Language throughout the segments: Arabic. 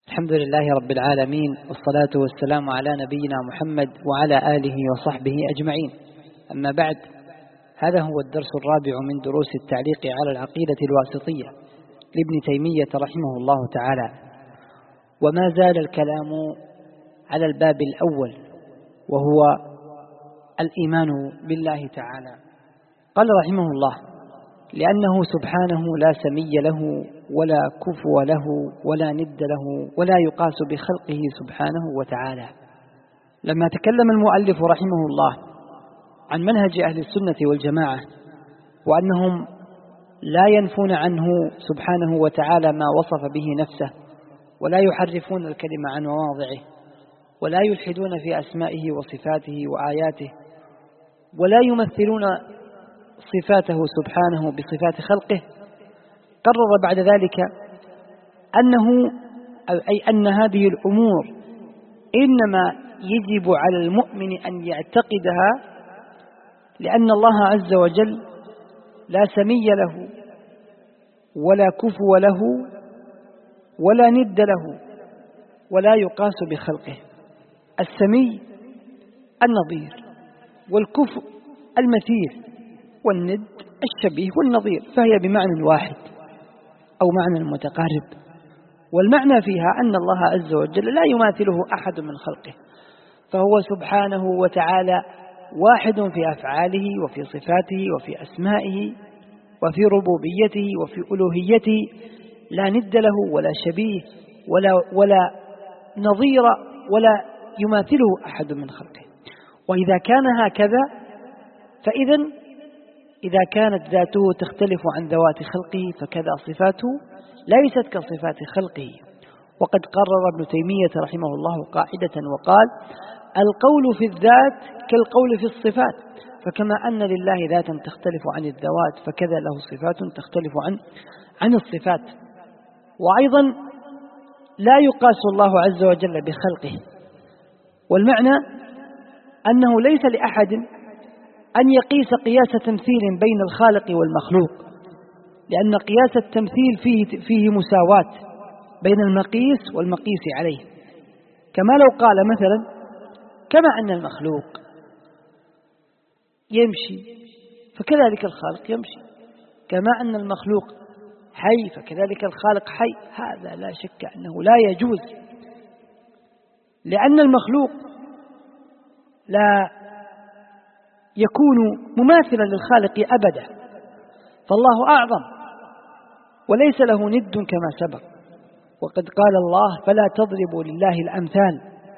الحمد لله رب العالمين، والصلاة والسلام على نبينا محمد وعلى آله وصحبه أجمعين. أما بعد، هذا هو الدرس الرابع من دروس التعليق على العقيدة الواسطية لابن تيمية رحمه الله تعالى، وما زال الكلام على الباب الأول وهو الإيمان بالله تعالى. قال رحمه الله: لأنه سبحانه لا سمي له ولا كفو له ولا ند له ولا يقاس بخلقه سبحانه وتعالى. لما تكلم المؤلف رحمه الله عن منهج أهل السنة والجماعة، وأنهم لا ينفون عنه سبحانه وتعالى ما وصف به نفسه، ولا يحرفون الكلمة عن مواضعه، ولا يلحدون في أسمائه وصفاته وآياته، ولا يمثلون صفاته سبحانه بصفات خلقه، قرر بعد ذلك أن هذه الأمور إنما يجب على المؤمن أن يعتقدها، لأن الله عز وجل لا سمي له ولا كفو له ولا ند له ولا يقاس بخلقه. السمي النظير، والكفو المثيل، والند الشبيه والنظير، فهي بمعنى واحد أو معنى متقارب. والمعنى فيها أن الله عز وجل لا يماثله أحد من خلقه، فهو سبحانه وتعالى واحد في أفعاله وفي صفاته وفي أسمائه وفي ربوبيته وفي ألوهيته، لا ند له ولا شبيه ولا نظير ولا يماثله أحد من خلقه. وإذا كان هكذا، إذا كانت ذاته تختلف عن ذوات خلقه، فكذا صفاته ليست كصفات خلقه. وقد قرر ابن تيمية رحمه الله قاعدة وقال: القول في الذات كالقول في الصفات، فكما أن لله ذاتا تختلف عن الذوات، فكذا له صفات تختلف عن الصفات. وأيضا لا يقاس الله عز وجل بخلقه، والمعنى أنه ليس لأحد أن يقيس قياس تمثيل بين الخالق والمخلوق، لأن قياس التمثيل فيه مساواة بين المقيس والمقيس عليه. كما لو قال مثلا: كما أن المخلوق يمشي فكذلك الخالق يمشي، كما أن المخلوق حي فكذلك الخالق حي. هذا لا شك أنه لا يجوز، لأن المخلوق لا يكون مماثلا للخالق أبدا، فالله أعظم وليس له ند كما سبق. وقد قال الله: فلا تضربوا لله الأمثال.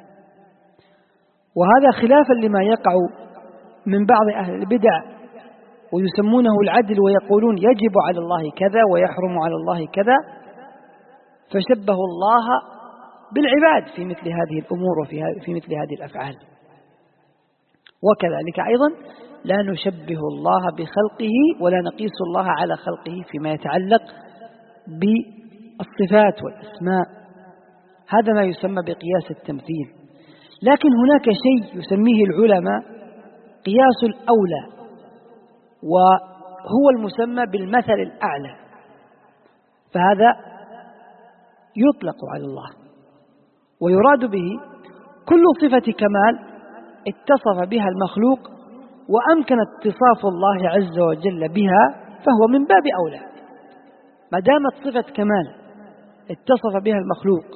وهذا خلافا لما يقع من بعض أهل البدع، ويسمونه العدل، ويقولون يجب على الله كذا ويحرم على الله كذا، فشبهوا الله بالعباد في مثل هذه الأمور وفي مثل هذه الأفعال. وكذلك أيضا لا نشبه الله بخلقه ولا نقيس الله على خلقه فيما يتعلق بالصفات والأسماء. هذا ما يسمى بقياس التمثيل. لكن هناك شيء يسميه العلماء قياس الأولى، وهو المسمى بالمثل الأعلى، فهذا يطلق على الله، ويراد به كل صفة كمال اتصف بها المخلوق وأمكن اتصاف الله عز وجل بها، فهو من باب أولى. ما دامت صفة كمال اتصف بها المخلوق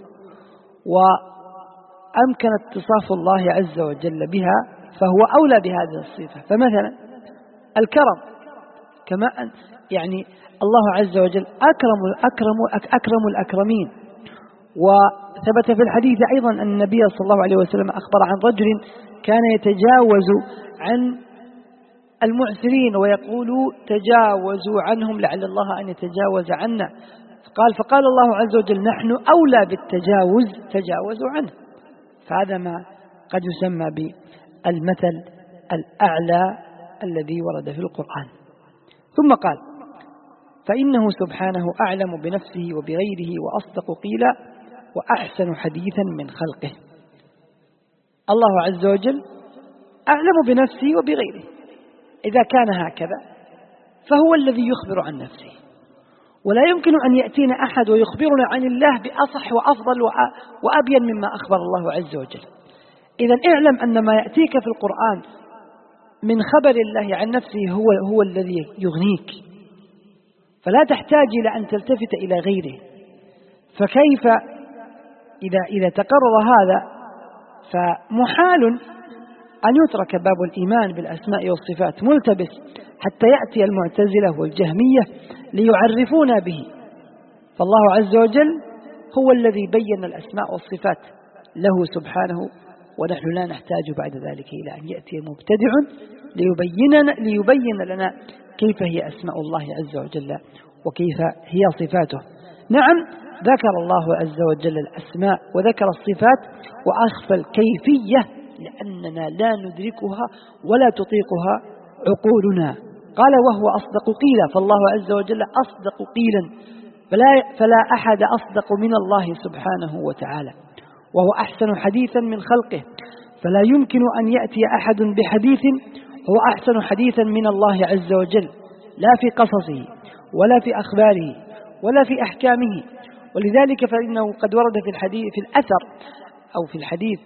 وأمكن اتصاف الله عز وجل بها، فهو أولى بهذه الصفة. فمثلا الكرم، كما أن يعني الله عز وجل أكرم الأكرمين. وثبت في الحديث أيضا أن النبي صلى الله عليه وسلم أخبر عن رجل كان يتجاوز عن المعسرين ويقول: تجاوزوا عنهم لعل الله أن يتجاوز عنا. فقال الله عز وجل: نحن أولى بالتجاوز، تجاوزوا عنه. فهذا ما قد يسمى بالمثل الأعلى الذي ورد في القرآن. ثم قال: فإنه سبحانه أعلم بنفسه وبغيره وأصدق قيلا وأحسن حديثا من خلقه. الله عز وجل أعلم بنفسه وبغيره. إذا كان هكذا فهو الذي يخبر عن نفسه، ولا يمكن أن يأتينا أحد ويخبرنا عن الله بأصح وأفضل وأبين مما أخبر الله عز وجل. إذا اعلم أن ما يأتيك في القرآن من خبر الله عن نفسه هو الذي يغنيك، فلا تحتاج إلى أن تلتفت إلى غيره. فكيف إذا تقرر هذا فمحال أن يترك باب الإيمان بالأسماء والصفات ملتبس حتى يأتي المعتزلة والجهمية ليعرفونا به. فالله عز وجل هو الذي بين الأسماء والصفات له سبحانه، ونحن لا نحتاج بعد ذلك إلى أن يأتي مبتدع ليبين لنا كيف هي أسماء الله عز وجل وكيف هي صفاته. نعم، ذكر الله عز وجل الأسماء وذكر الصفات وأخفى الكيفية لأننا لا ندركها ولا تطيقها عقولنا. قال وهو أصدق قيلا، فالله عز وجل أصدق قيلا، فلا أحد أصدق من الله سبحانه وتعالى، وهو أحسن حديثا من خلقه، فلا يمكن أن يأتي أحد بحديث هو أحسن حديثا من الله عز وجل، لا في قصصه ولا في أخباره ولا في أحكامه. ولذلك فإنه قد ورد في الأثر أو في الحديث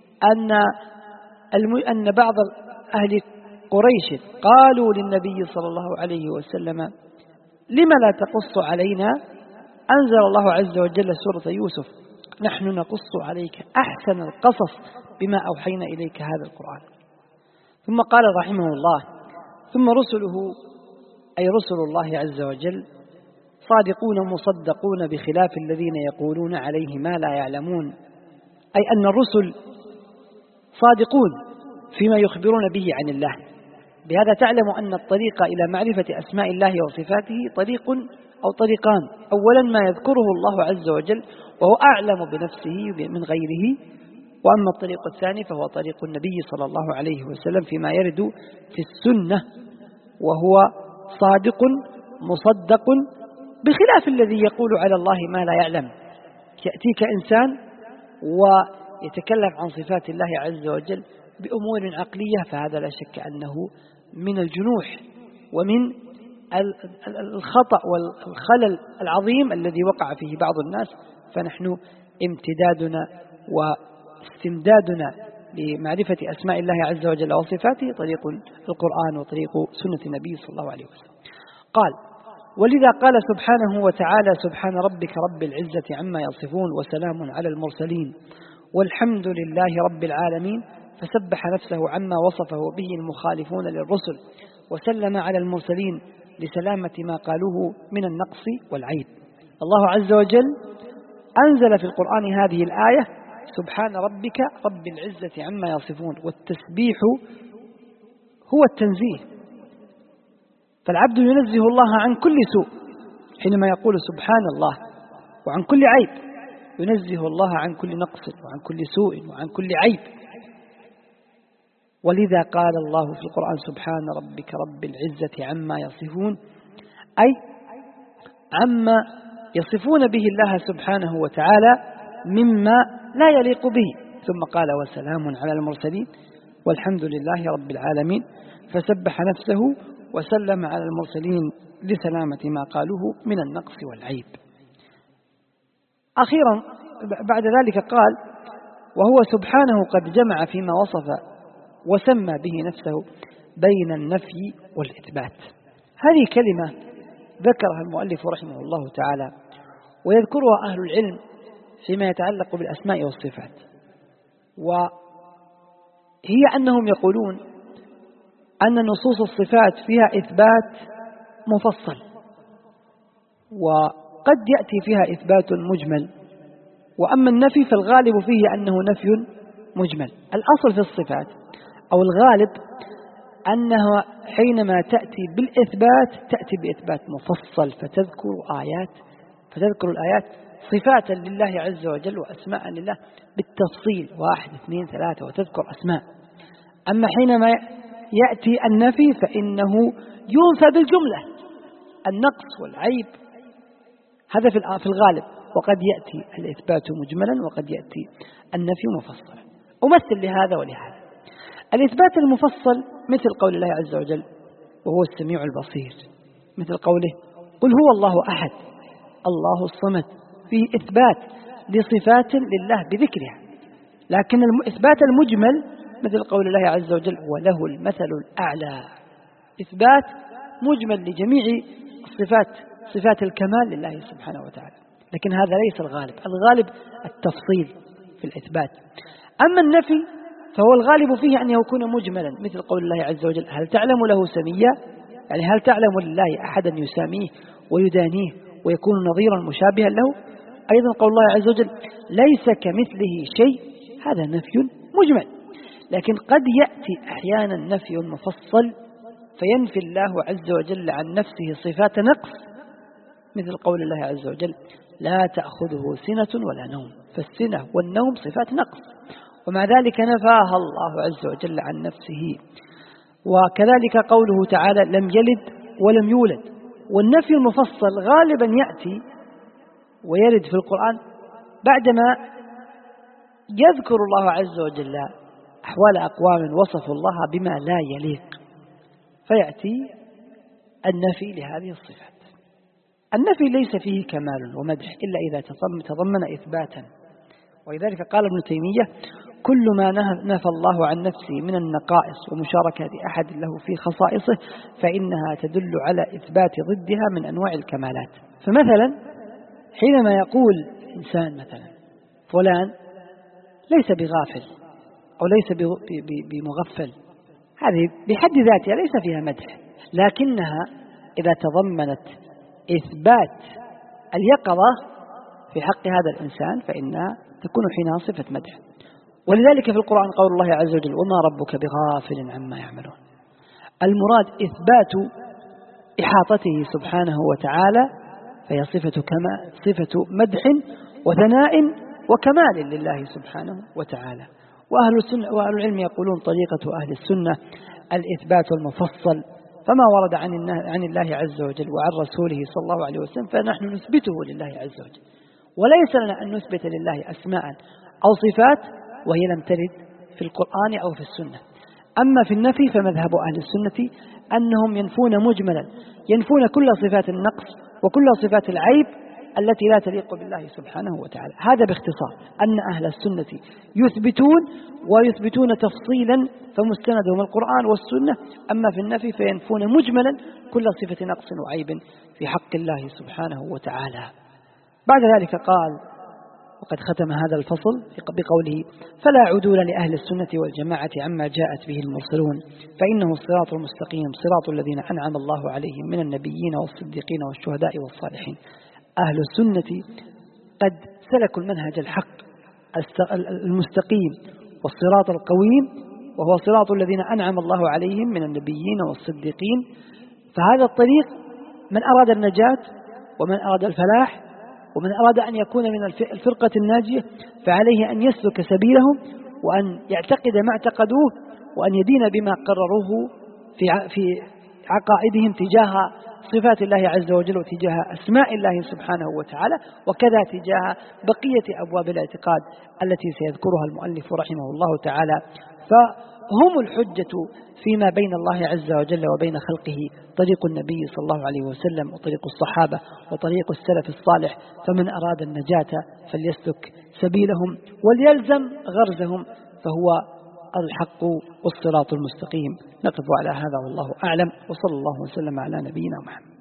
أن بعض أهل قريش قالوا للنبي صلى الله عليه وسلم لما لا تقص علينا؟ أنزل الله عز وجل سورة يوسف نحن نقص عليك أحسن القصص بما أوحينا إليك هذا القرآن. ثم قال رحمه الله ثم رسله أي رسل الله عز وجل صادقون مصدقون بخلاف الذين يقولون عليه ما لا يعلمون، أي أن الرسل صادقون فيما يخبرون به عن الله. بهذا تعلم أن الطريق إلى معرفة أسماء الله وصفاته طريق أو طريقان. أولا ما يذكره الله عز وجل وهو أعلم بنفسه من غيره، وأما الطريق الثاني فهو طريق النبي صلى الله عليه وسلم فيما يرد في السنة، وهو صادق مصدق بخلاف الذي يقول على الله ما لا يعلم. يأتيك إنسان ويتكلم عن صفات الله عز وجل بأمور عقلية، فهذا لا شك أنه من الجنوح ومن الخطأ والخلل العظيم الذي وقع فيه بعض الناس. فنحن امتدادنا واستمدادنا لمعرفة أسماء الله عز وجل وصفاته طريق القرآن وطريق سنة النبي صلى الله عليه وسلم. قال ولذا قال سبحانه وتعالى سبحان ربك رب العزة عما يصفون وسلام على المرسلين والحمد لله رب العالمين، فسبح نفسه عما وصفه به المخالفون للرسل وسلم على المرسلين لسلامة ما قالوه من النقص والعيب. الله عز وجل أنزل في القرآن هذه الآية سبحان ربك رب العزة عما يصفون، والتسبيح هو التنزيه، فالعبد ينزه الله عن كل سوء حينما يقول سبحان الله، وعن كل عيب ينزه الله عن كل نقص وعن كل سوء وعن كل عيب. ولذا قال الله في القرآن سبحان ربك رب العزة عما يصفون، أي عما يصفون به الله سبحانه وتعالى مما لا يليق به. ثم قال وسلام على المرسلين والحمد لله رب العالمين، فسبح نفسه وسلم على المرسلين لسلامة ما قالوه من النقص والعيب. أخيرا بعد ذلك قال وهو سبحانه قد جمع فيما وصف وسمى به نفسه بين النفي والإثبات. هذه كلمة ذكرها المؤلف رحمه الله تعالى ويذكرها أهل العلم فيما يتعلق بالأسماء والصفات، وهي أنهم يقولون أن نصوص الصفات فيها إثبات مفصل، وقد يأتي فيها إثبات مجمل، وأما النفي فالغالب فيه أنه نفي مجمل. الأصل في الصفات أو الغالب أنها حينما تأتي بالإثبات تأتي بإثبات مفصل، فتذكر الآيات صفاتا لله عز وجل وأسماء لله بالتفصيل 1 2 3 وتذكر أسماء. أما حينما يأتي النفي فإنه ينفى بالجملة النقص والعيب، هذا في الغالب، وقد يأتي الإثبات مجملا وقد يأتي النفي مفصلا. أمثل لهذا ولهذا. الإثبات المفصل مثل قول الله عز وجل وهو السميع البصير، مثل قوله قل هو الله أحد الله الصمد، فيه إثبات لصفات لله بذكرها، لكن إثبات المجمل مثل قول الله عز وجل وله المثل الأعلى، إثبات مجمل لجميع الصفات، صفات الكمال لله سبحانه وتعالى، لكن هذا ليس الغالب. الغالب التفصيل في الإثبات. أما النفي فهو الغالب فيه أن يكون مجملا، مثل قول الله عز وجل هل تعلم له سميا، يعني هل تعلم لله أحدا يساميه ويدانيه ويكون نظيرا مشابها له. أيضا قول الله عز وجل ليس كمثله شيء، هذا نفي مجمل. لكن قد يأتي أحيانا نفي مفصل فينفي الله عز وجل عن نفسه صفات نقص، مثل قول الله عز وجل لا تأخذه سنة ولا نوم، فالسنة والنوم صفات نقص، ومع ذلك نفاها الله عز وجل عن نفسه. وكذلك قوله تعالى لم يلد ولم يولد. والنفي المفصل غالبا يأتي ويرد في القرآن بعدما يذكر الله عز وجل أحوال أقوام وصفوا الله بما لا يليق، فيأتي النفي لهذه الصفات. النفي ليس فيه كمال ومدح إلا إذا تضمن إثباتا، ولذلك قال ابن تيمية كل ما نفى الله عن نفسه من النقائص ومشاركة أحد له في خصائصه فإنها تدل على إثبات ضدها من أنواع الكمالات. فمثلا حينما يقول إنسان مثلا فلان ليس بغافل أو ليس بمغفل، هذه بحد ذاتها ليس فيها مدح، لكنها إذا تضمنت إثبات اليقظة في حق هذا الإنسان فإنها تكون حينها صفة مدح. ولذلك في القرآن قول الله عز وجل وما ربك بغافل عما يعملون. المراد إثبات إحاطته سبحانه وتعالى، فهي صفة مدح وثناء وكمال لله سبحانه وتعالى. وأهل العلم يقولون طريقة أهل السنة الإثبات المفصل، فما ورد عن الله عز وجل وعن رسوله صلى الله عليه وسلم فنحن نثبته لله عز وجل، وليس لنا أن نثبت لله أسماء أو صفات وهي لم ترد في القرآن أو في السنة. أما في النفي فمذهب أهل السنة أنهم ينفون مجملا، ينفون كل صفات النقص وكل صفات العيب التي لا تليق بالله سبحانه وتعالى. هذا باختصار أن أهل السنة يثبتون تفصيلا فمستندهم القرآن والسنة. أما في النفي فينفون مجملا كل صفة نقص وعيب في حق الله سبحانه وتعالى. بعد ذلك قال وقد ختم هذا الفصل بقوله فلا عدول لأهل السنة والجماعة عما جاءت به المرسلون، فإنه الصراط المستقيم صراط الذين أنعم الله عليهم من النبيين والصديقين والشهداء والصالحين. أهل السنة قد سلكوا المنهج الحق المستقيم والصراط القويم، وهو صراط الذين أنعم الله عليهم من النبيين والصديقين. فهذا الطريق من أراد النجاة ومن أراد الفلاح ومن أراد أن يكون من الفرقة الناجية فعليه أن يسلك سبيلهم وأن يعتقد ما اعتقدوه وأن يدين بما قرروه في عقائدهم تجاه صفات الله عز وجل وتجاه أسماء الله سبحانه وتعالى، وكذا تجاه بقية أبواب الاعتقاد التي سيذكرها المؤلف رحمه الله تعالى. فهم الحجة فيما بين الله عز وجل وبين خلقه، طريق النبي صلى الله عليه وسلم وطريق الصحابة وطريق السلف الصالح. فمن أراد النجاة فليسلك سبيلهم وليلزم غرزهم، فهو الحق والصراط المستقيم. نقف على هذا والله أعلم، وصلى الله وسلم على نبينا محمد.